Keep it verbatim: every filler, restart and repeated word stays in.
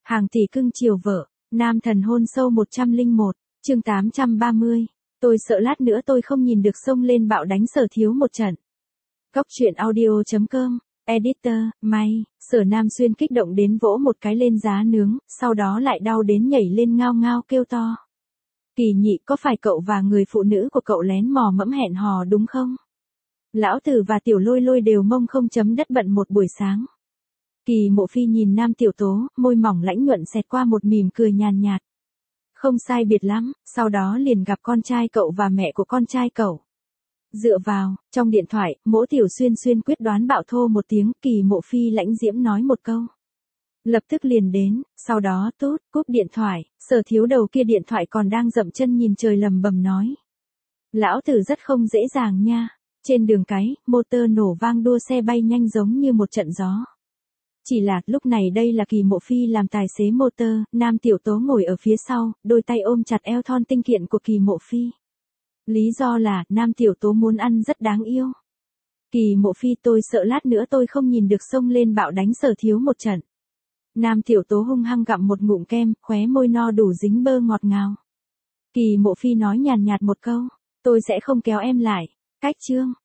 Hàng tỷ cưng chiều vợ, nam thần hôn sâu một trăm lẻ một, chương tám trăm ba mươi. Tôi sợ lát nữa tôi không nhìn được xông lên bạo đánh Sở Thiếu một trận. Góc truyện audio chấm com, editor, may, Sở Nam Xuyên kích động đến vỗ một cái lên giá nướng, sau đó lại đau đến nhảy lên ngao ngao kêu to. Kỳ Nhị, có phải cậu và người phụ nữ của cậu lén mò mẫm hẹn hò đúng không? Lão Tử và Tiểu Lôi Lôi đều mông không chấm đất bận một buổi sáng. Kỳ Mộ Phi nhìn Nam Tiểu Tố, môi mỏng lãnh nhuận xẹt qua một mỉm cười nhàn nhạt. Không sai biệt lắm, sau đó liền gặp con trai cậu và mẹ của con trai cậu. Dựa vào, trong điện thoại, Mỗ Tiểu Xuyên Xuyên quyết đoán bạo thô một tiếng, Kỳ Mộ Phi lãnh diễm nói một câu. Lập tức liền đến, sau đó tút, cúp điện thoại, Sở Thiếu đầu kia điện thoại còn đang dậm chân nhìn trời lầm bầm nói. Lão Tử rất không dễ dàng nha, trên đường cái, motor nổ vang đua xe bay nhanh giống như một trận gió. Chỉ là, lúc này đây là Kỳ Mộ Phi làm tài xế motor, Nam Tiểu Tố ngồi ở phía sau, đôi tay ôm chặt eo thon tinh kiện của Kỳ Mộ Phi. Lý do là, Nam Tiểu Tố muốn ăn rất đáng yêu. Kỳ Mộ Phi, tôi sợ lát nữa tôi không nhìn được xông lên bạo đánh Sở Thiếu một trận. Nam Tiểu Tố hung hăng gặm một ngụm kem, khóe môi no đủ dính bơ ngọt ngào. Kỳ Mộ Phi nói nhàn nhạt một câu, tôi sẽ không kéo em lại. Cách chương,